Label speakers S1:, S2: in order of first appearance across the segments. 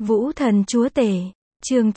S1: Vũ thần chúa tể, chương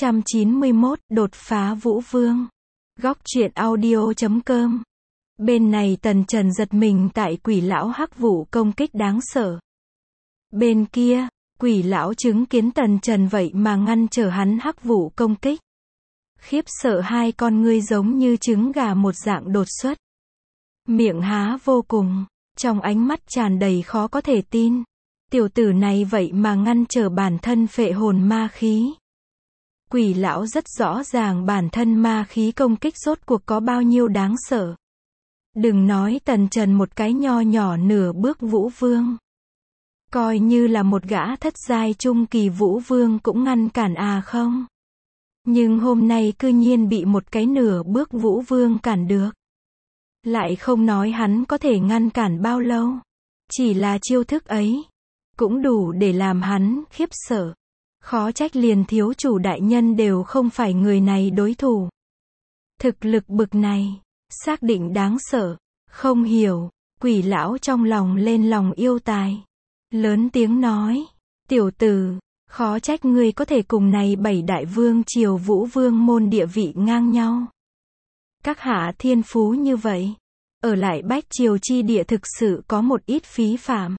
S1: 991, đột phá Vũ Vương. Góc truyện audio.com. Bên này Tần Trần giật mình tại quỷ lão hắc vụ công kích đáng sợ. Bên kia, quỷ lão chứng kiến Tần Trần vậy mà ngăn trở hắn hắc vụ công kích. Khiếp sợ hai con ngươi giống như trứng gà một dạng đột xuất. Miệng há vô cùng, trong ánh mắt tràn đầy khó có thể tin. Tiểu tử này vậy mà ngăn trở bản thân phệ hồn ma khí. Quỷ lão rất rõ ràng bản thân ma khí công kích rốt cuộc có bao nhiêu đáng sợ. Đừng nói Tần Trần một cái nho nhỏ nửa bước Vũ Vương. Coi như là một gã thất giai trung kỳ Vũ Vương cũng ngăn cản à không? Nhưng hôm nay cư nhiên bị một cái nửa bước Vũ Vương cản được. Lại không nói hắn có thể ngăn cản bao lâu. Chỉ là chiêu thức ấy cũng đủ để làm hắn khiếp sợ. Khó trách liền thiếu chủ đại nhân đều không phải người này đối thủ. Thực lực bực này, xác định đáng sợ. Không hiểu, quỷ lão trong lòng lên lòng yêu tài. Lớn tiếng nói, tiểu tử, khó trách ngươi có thể cùng này 7 đại vương triều Vũ Vương môn địa vị ngang nhau. Các hạ thiên phú như vậy, ở lại Bách Triều chi địa thực sự có một ít phí phạm.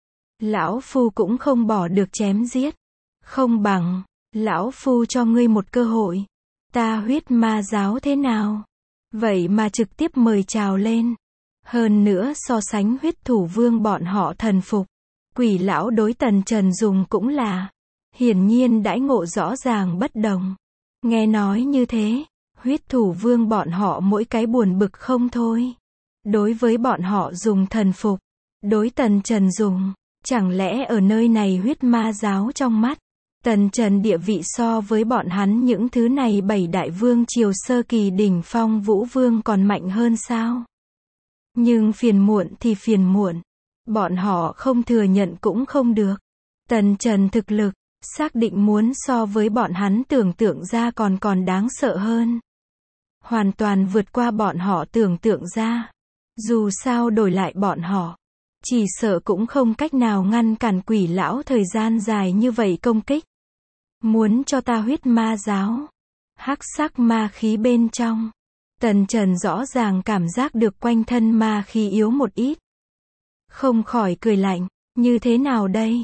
S1: Lão phu cũng không bỏ được chém giết. Không bằng, lão phu cho ngươi một cơ hội. Ta huyết ma giáo thế nào? Vậy mà trực tiếp mời chào lên. Hơn nữa so sánh huyết thủ vương bọn họ thần phục. Quỷ lão đối Tần Trần dùng cũng là, hiển nhiên đãi ngộ rõ ràng bất đồng. Nghe nói như thế, huyết thủ vương bọn họ mỗi cái buồn bực không thôi. Đối với bọn họ dùng thần phục, đối Tần Trần dùng, chẳng lẽ ở nơi này huyết ma giáo trong mắt, Tần Trần địa vị so với bọn hắn những thứ này 7 đại vương triều sơ kỳ đỉnh phong Vũ Vương còn mạnh hơn sao? Nhưng phiền muộn thì phiền muộn. Bọn họ không thừa nhận cũng không được. Tần Trần thực lực, xác định muốn so với bọn hắn tưởng tượng ra còn đáng sợ hơn. Hoàn toàn vượt qua bọn họ tưởng tượng ra. Dù sao đổi lại bọn họ, chỉ sợ cũng không cách nào ngăn cản quỷ lão thời gian dài như vậy công kích. Muốn cho ta huyết ma giáo, hắc sắc ma khí bên trong. Tần Trần rõ ràng cảm giác được quanh thân ma khí yếu một ít. Không khỏi cười lạnh, như thế nào đây?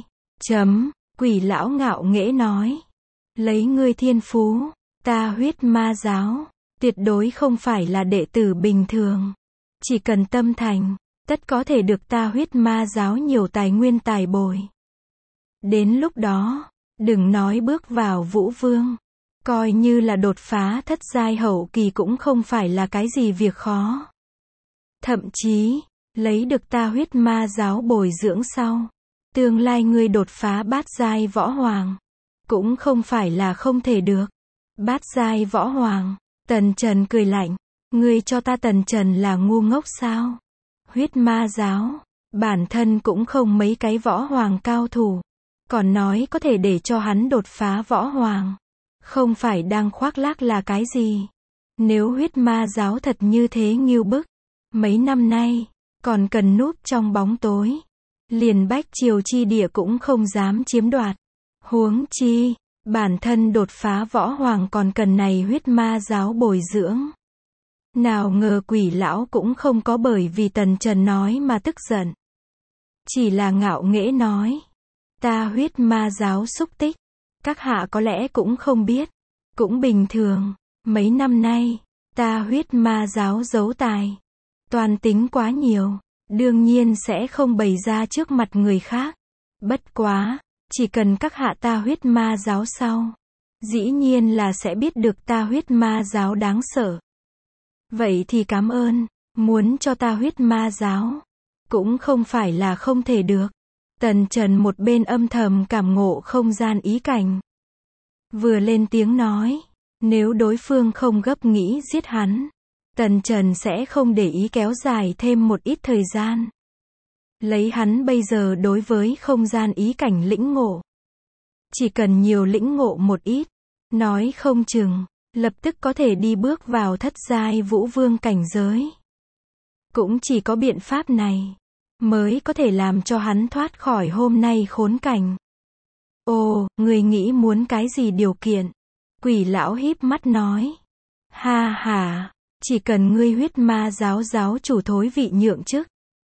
S1: Quỷ lão ngạo nghễ nói. Lấy ngươi thiên phú, ta huyết ma giáo, tuyệt đối không phải là đệ tử bình thường. Chỉ cần tâm thành, tất có thể được ta huyết ma giáo nhiều tài nguyên tài bồi. Đến lúc đó, đừng nói bước vào Vũ Vương. Coi như là đột phá thất giai hậu kỳ cũng không phải là cái gì việc khó. Thậm chí, lấy được ta huyết ma giáo bồi dưỡng sau, tương lai ngươi đột phá bát giai võ hoàng, cũng không phải là không thể được. Bát giai võ hoàng, Tần Trần cười lạnh, ngươi cho ta Tần Trần là ngu ngốc sao? Huyết ma giáo, bản thân cũng không mấy cái võ hoàng cao thủ, còn nói có thể để cho hắn đột phá võ hoàng. Không phải đang khoác lác là cái gì? Nếu huyết ma giáo thật như thế ngưu bức, mấy năm nay, còn cần núp trong bóng tối. Liền Bách Triều chi địa cũng không dám chiếm đoạt. Huống chi, bản thân đột phá võ hoàng còn cần này huyết ma giáo bồi dưỡng. Nào ngờ quỷ lão cũng không có bởi vì Tần Trần nói mà tức giận. Chỉ là ngạo nghễ nói. Ta huyết ma giáo xúc tích. Các hạ có lẽ cũng không biết. Cũng bình thường. Mấy năm nay, ta huyết ma giáo giấu tài. Toàn tính quá nhiều. Đương nhiên sẽ không bày ra trước mặt người khác. Bất quá, chỉ cần các hạ ta huyết ma giáo sau. Dĩ nhiên là sẽ biết được ta huyết ma giáo đáng sợ. Vậy thì cảm ơn. Muốn cho ta huyết ma giáo, cũng không phải là không thể được. Tần Trần một bên âm thầm cảm ngộ không gian ý cảnh. Vừa lên tiếng nói, nếu đối phương không gấp nghĩ giết hắn, Tần Trần sẽ không để ý kéo dài thêm một ít thời gian. Lấy hắn bây giờ đối với không gian ý cảnh lĩnh ngộ. Chỉ cần nhiều lĩnh ngộ một ít, nói không chừng, lập tức có thể đi bước vào thất giai Vũ Vương cảnh giới. Cũng chỉ có biện pháp này, mới có thể làm cho hắn thoát khỏi hôm nay khốn cảnh. Ồ, người nghĩ muốn cái gì điều kiện? Quỷ lão híp mắt nói. Ha ha, chỉ cần ngươi huyết ma giáo giáo chủ thối vị nhượng chức.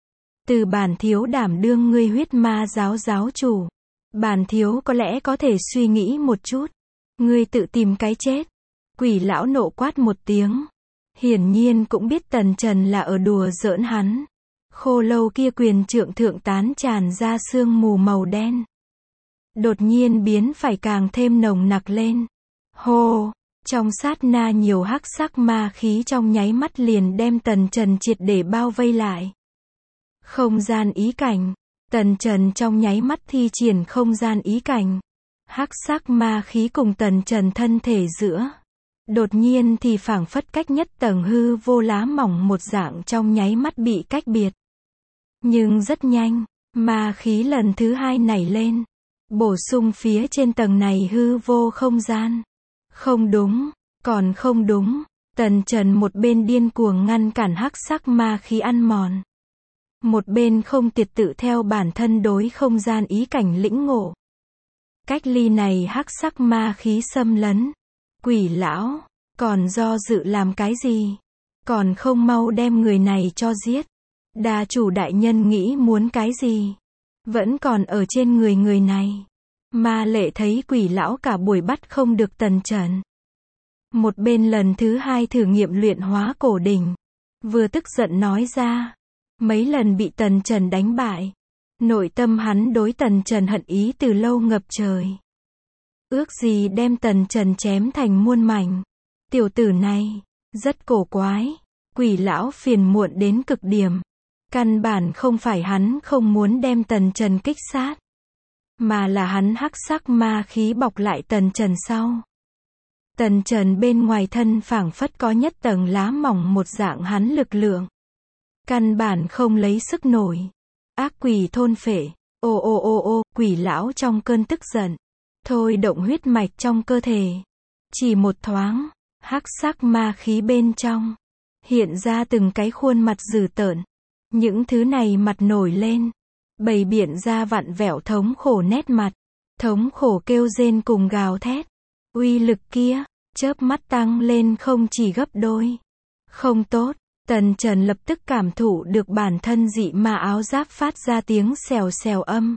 S1: Từ bản thiếu đảm đương ngươi huyết ma giáo giáo chủ. Bản thiếu có lẽ có thể suy nghĩ một chút. Ngươi tự tìm cái chết. Quỷ lão nộ quát một tiếng. Hiển nhiên cũng biết Tần Trần là ở đùa giỡn hắn. Khô lâu kia quyền trượng thượng tán tràn ra sương mù màu đen. Đột nhiên biến phải càng thêm nồng nặc lên. Hô! Trong sát na nhiều hắc sắc ma khí trong nháy mắt liền đem Tần Trần triệt để bao vây lại. Không gian ý cảnh. Tần Trần trong nháy mắt thi triển không gian ý cảnh. Hắc sắc ma khí cùng Tần Trần thân thể giữa. Đột nhiên thì phảng phất cách nhất tầng hư vô lá mỏng một dạng trong nháy mắt bị cách biệt. Nhưng rất nhanh, ma khí lần thứ hai nảy lên. Bổ sung phía trên tầng này hư vô không gian. Không đúng, còn không đúng. Tần Trần một bên điên cuồng ngăn cản hắc sắc ma khí ăn mòn. Một bên không tiệt tự theo bản thân đối không gian ý cảnh lĩnh ngộ. Cách ly này hắc sắc ma khí xâm lấn. Quỷ lão, còn do dự làm cái gì? Còn không mau đem người này cho giết. Đa chủ đại nhân nghĩ muốn cái gì? Vẫn còn ở trên người này. Ma lệ thấy quỷ lão cả buổi bắt không được Tần Trần. Một bên lần thứ hai thử nghiệm luyện hóa cổ đỉnh. Vừa tức giận nói ra. Mấy lần bị Tần Trần đánh bại. Nội tâm hắn đối Tần Trần hận ý từ lâu ngập trời. Ước gì đem Tần Trần chém thành muôn mảnh. Tiểu tử này, rất cổ quái. Quỷ lão phiền muộn đến cực điểm. Căn bản không phải hắn không muốn đem Tần Trần kích sát. Mà là hắn hắc sắc ma khí bọc lại Tần Trần sau. Tần Trần bên ngoài thân phảng phất có nhất tầng lá mỏng một dạng hắn lực lượng. Căn bản không lấy sức nổi. Ác quỷ thôn phệ. Ô, quỷ lão trong cơn tức giận. Thôi động huyết mạch trong cơ thể. Chỉ một thoáng, hắc sắc ma khí bên trong. Hiện ra từng cái khuôn mặt dữ tợn. Những thứ này mặt nổi lên. Bày biện ra vặn vẹo thống khổ nét mặt. Thống khổ kêu rên cùng gào thét. Uy lực kia, chớp mắt tăng lên không chỉ gấp đôi. Không tốt, Tần Trần lập tức cảm thụ được bản thân dị ma áo giáp phát ra tiếng xèo xèo âm.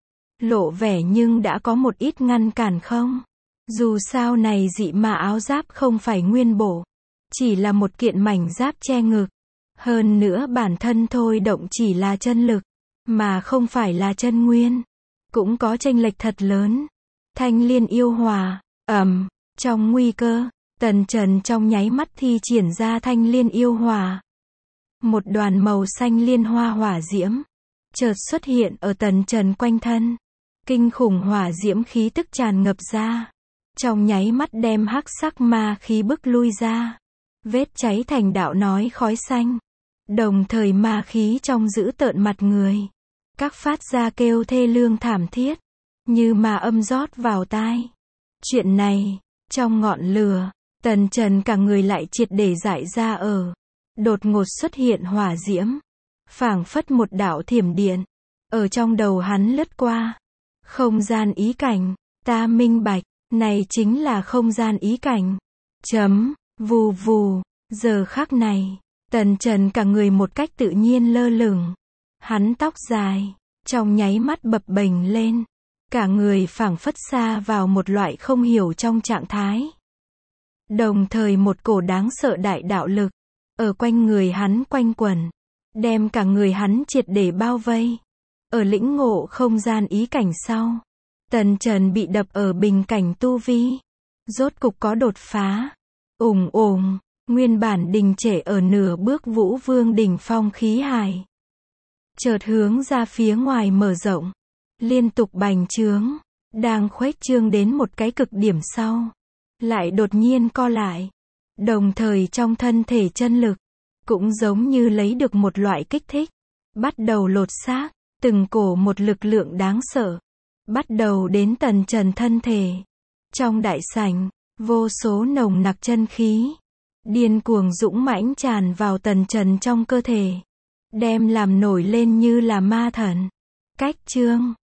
S1: Lộ vẻ nhưng đã có một ít ngăn cản không? Dù sao này dị ma áo giáp không phải nguyên bổ. Chỉ là một kiện mảnh giáp che ngực. Hơn nữa bản thân thôi động chỉ là chân lực. Mà không phải là chân nguyên. Cũng có chênh lệch thật lớn. Thanh liên yêu hòa. Trong nguy cơ, Tần Trần trong nháy mắt thi triển ra thanh liên yêu hòa. Một đoàn màu xanh liên hoa hỏa diễm. Chợt xuất hiện ở Tần Trần quanh thân. Kinh khủng hỏa diễm khí tức tràn ngập ra. Trong nháy mắt đem hắc sắc ma khí bức lui ra. Vết cháy thành đạo nói khói xanh. Đồng thời ma khí trong giữ tợn mặt người. Các phát ra kêu thê lương thảm thiết. Như ma âm rót vào tai. Chuyện này, trong ngọn lửa, Tần Trần cả người lại triệt để giải ra ở. Đột ngột xuất hiện hỏa diễm. Phảng phất một đạo thiểm điện. Ở trong đầu hắn lướt qua. Không gian ý cảnh, ta minh bạch, này chính là không gian ý cảnh. Vù vù, giờ khắc này, Tần Trần cả người một cách tự nhiên lơ lửng. Hắn tóc dài, trong nháy mắt bập bềnh lên. Cả người phảng phất xa vào một loại không hiểu trong trạng thái. Đồng thời một cổ đáng sợ đại đạo lực, ở quanh người hắn quanh quẩn. Đem cả người hắn triệt để bao vây. Ở lĩnh ngộ không gian ý cảnh sau. Tần Trần bị đập ở bình cảnh tu vi. Rốt cục có đột phá. Nguyên bản đình trệ ở nửa bước Vũ Vương đỉnh phong khí hải. Chợt hướng ra phía ngoài mở rộng. Liên tục bành trướng. Đang khuếch trương đến một cái cực điểm sau. Lại đột nhiên co lại. Đồng thời trong thân thể chân lực. Cũng giống như lấy được một loại kích thích. Bắt đầu lột xác. Từng cổ một lực lượng đáng sợ. Bắt đầu đến Tần Trần thân thể. Trong đại sảnh, vô số nồng nặc chân khí. Điên cuồng dũng mãnh tràn vào Tần Trần trong cơ thể. Đem làm nổi lên như là ma thần. Cách chương